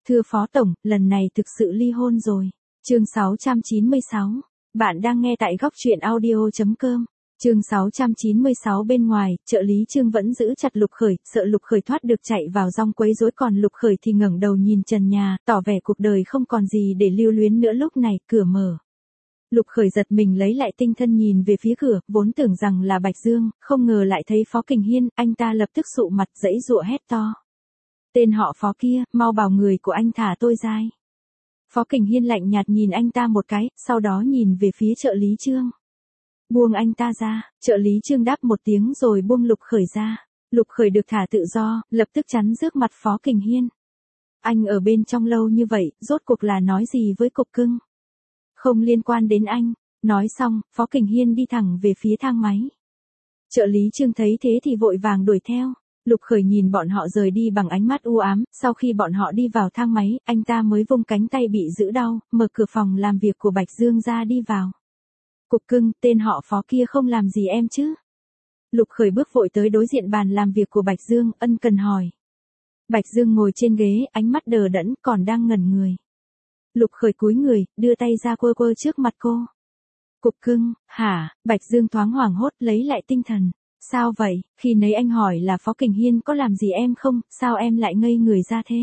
Thưa Phó Tổng, lần này thực sự ly hôn rồi. Chương 696. Bạn đang nghe tại góc truyện audio.com. Chương 696 bên ngoài, trợ lý Trương vẫn giữ chặt Lục Khởi, sợ Lục Khởi thoát được chạy vào rong quấy rối, còn Lục Khởi thì ngẩng đầu nhìn trần nhà, tỏ vẻ cuộc đời không còn gì để lưu luyến nữa. Lúc này, cửa mở. Lục Khởi giật mình lấy lại tinh thần nhìn về phía cửa, vốn tưởng rằng là Bạch Dương, không ngờ lại thấy Phó Kình Hiên, anh ta lập tức sụ mặt giãy giụa hét to. Tên họ Phó kia, mau bảo người của anh thả tôi ra. Phó Kình Hiên lạnh nhạt nhìn anh ta một cái, sau đó nhìn về phía trợ lý Trương. Buông anh ta ra, trợ lý Trương đáp một tiếng rồi buông Lục Khởi ra. Lục Khởi được thả tự do, lập tức chắn trước mặt Phó Kình Hiên. Anh ở bên trong lâu như vậy, rốt cuộc là nói gì với cục cưng? Không liên quan đến anh. Nói xong, Phó Kình Hiên đi thẳng về phía thang máy. Trợ lý Trương thấy thế thì vội vàng đuổi theo. Lục Khởi nhìn bọn họ rời đi bằng ánh mắt u ám, sau khi bọn họ đi vào thang máy, anh ta mới vung cánh tay bị giữ đau, mở cửa phòng làm việc của Bạch Dương ra đi vào. Cục cưng, tên họ Phó kia không làm gì em chứ? Lục Khởi bước vội tới đối diện bàn làm việc của Bạch Dương, ân cần hỏi. Bạch Dương ngồi trên ghế, ánh mắt đờ đẫn, còn đang ngẩn người. Lục Khởi cúi người, đưa tay ra quơ quơ trước mặt cô. Cục cưng, hả? Bạch Dương thoáng hoảng hốt lấy lại tinh thần. Sao vậy? Khi nấy anh hỏi là Phó Kình Hiên có làm gì em không, sao em lại ngây người ra thế?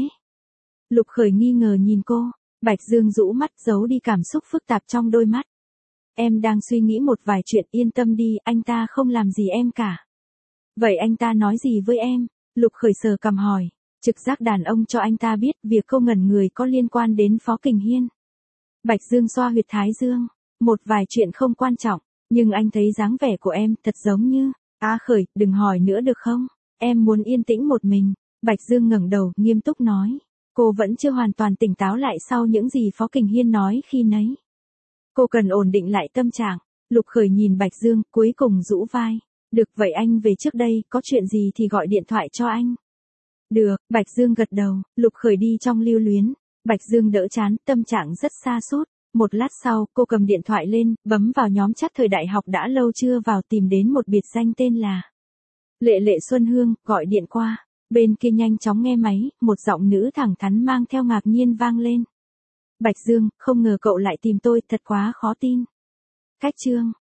Lục Khởi nghi ngờ nhìn cô. Bạch Dương rũ mắt giấu đi cảm xúc phức tạp trong đôi mắt. Em đang suy nghĩ một vài chuyện, yên tâm đi, anh ta không làm gì em cả. Vậy anh ta nói gì với em? Lục Khởi sờ cằm hỏi. Trực giác đàn ông cho anh ta biết việc cô ngẩn người có liên quan đến Phó Kình Hiên. Bạch Dương xoa huyệt thái dương. Một vài chuyện không quan trọng, nhưng anh thấy dáng vẻ của em thật giống như... Khởi, đừng hỏi nữa được không? Em muốn yên tĩnh một mình. Bạch Dương ngẩng đầu, nghiêm túc nói. Cô vẫn chưa hoàn toàn tỉnh táo lại sau những gì Phó Kình Hiên nói khi nấy. Cô cần ổn định lại tâm trạng. Lục Khởi nhìn Bạch Dương, cuối cùng rũ vai. Được vậy anh về trước đây, có chuyện gì thì gọi điện thoại cho anh. Được, Bạch Dương gật đầu, Lục Khởi đi trong lưu luyến. Bạch Dương đỡ chán, tâm trạng rất sa sút. Một lát sau, cô cầm điện thoại lên, bấm vào nhóm chat thời đại học đã lâu chưa vào, tìm đến một biệt danh tên là Lệ Lệ Xuân Hương, gọi điện qua. Bên kia nhanh chóng nghe máy, một giọng nữ thẳng thắn mang theo ngạc nhiên vang lên. Bạch Dương, không ngờ cậu lại tìm tôi, thật quá khó tin. Cách Trương,